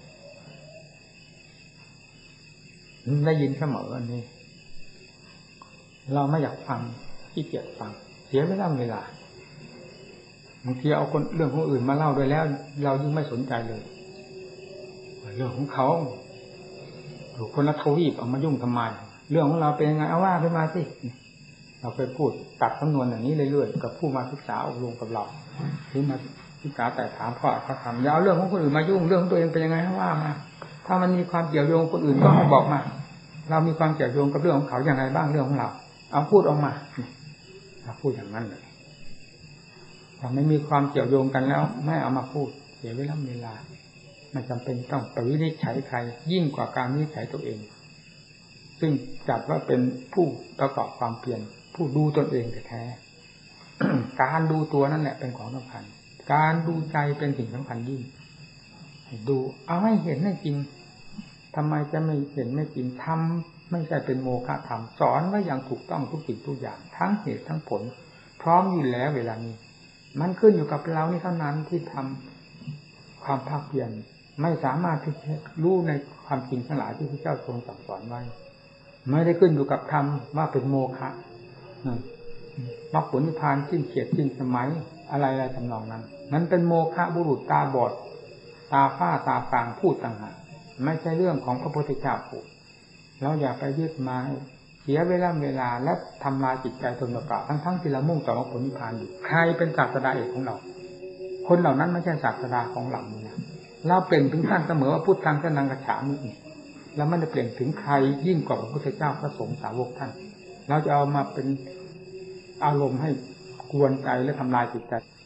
ได้ยินเสมออันนี้เราไม่อยากฟังขี้เกียจฟังเสียไม่ได้เวลาบางทีเอาคนเรื่องของอื่นมาเล่าด้วยแล้วเรายิ่งไม่สนใจเลยเรื่องของเขาอยู่คนละทวีปเอามายุ่งทำไมเรื่องของเราเป็นยังไงเอาว่าขึ้นมาสิเราเคยพูดตัดสำนวนอย่างนี้เรื่อยๆกับผู้มาศึกษาอบรมกับเราหรือมาศึกษาแต่ถามพ่อเขาทำอย่าเอาเรื่องของคนอื่นมายุ่งเรื่องของตัวเองเป็นยังไงให้ว่ามาถ้ามันมีความเกี่ยวโยงคนอื่นก็ให้บอกมาเรามีความเกี่ยวโยงกับเรื่องของเขาอย่างไรบ้างเรื่องของเราเอาพูดออกมาเราพูดอย่างนั้นเลยถ้าไม่มีความเกี่ยวโยงกันแล้วไม่เอามาพูดเสียเวลาเวลาไม่จำเป็นต้องไปวินิจฉัยใครยิ่งกว่าการวินิจฉัยตัวเองซึ่งจัดว่าเป็นผู้ประกอบความเพียรผู้ดูตนเองแท้ๆ การดูตัวนั่นแหละเป็นของสำคัญการดูใจเป็นสิ่งสำคัญยิ่งดูเอาให้เห็นให้จริงทำไมจะไม่เห็นไม่จริงทำไม่ใช่เป็นโมฆะธรรมสอนไว้อย่างถูกต้องทุกสิ่งทุกอย่างทั้งเหตุทั้งผลพร้อมอยู่แล้วเวลานี้มันขึ้นอยู่กับเรานี่เท่านั้นที่ทำความภาคเพียรไม่สามารถที่จะรู้ในความจริงทั้งหลายที่พระเจ้าทรงสั่งสอนไว้ไม่ได้ขึ้นอยู่กับธรรมว่าเป็นโมฆะมรรคผลนิพพานสิ้นเขียดสิ้นสมัยอะไรๆทำนองนั้นนั้นเป็นโมฆะบุรุษตาบอดตาฝ้าตาฟางพูดต่างหากไม่ใช่เรื่องของพระพุทธเจ้าพูดเราอย่าไปยึดมาเสียเวลาเวลาและทำลายจิตใจตนเปล่าๆทั้งๆที่เรามุ่งต่อมรรคผลนิพพานอยู่ใครเป็นศาสดาเอกของเราคนเหล่านั้นไม่ใช่ศาสดาของเราเนี่ยเราเปล่งถึงท่านเสมอว่าพุทธังสนังกัจฉามินี่เราไม่ได้เปล่งถึงใครยิ่งกว่าพระพุทธเจ้าพระสงฆ์สาวกท่านเราจะเอามาเป็นอารมณ์ให้กวนใจและทำลายจิตใจ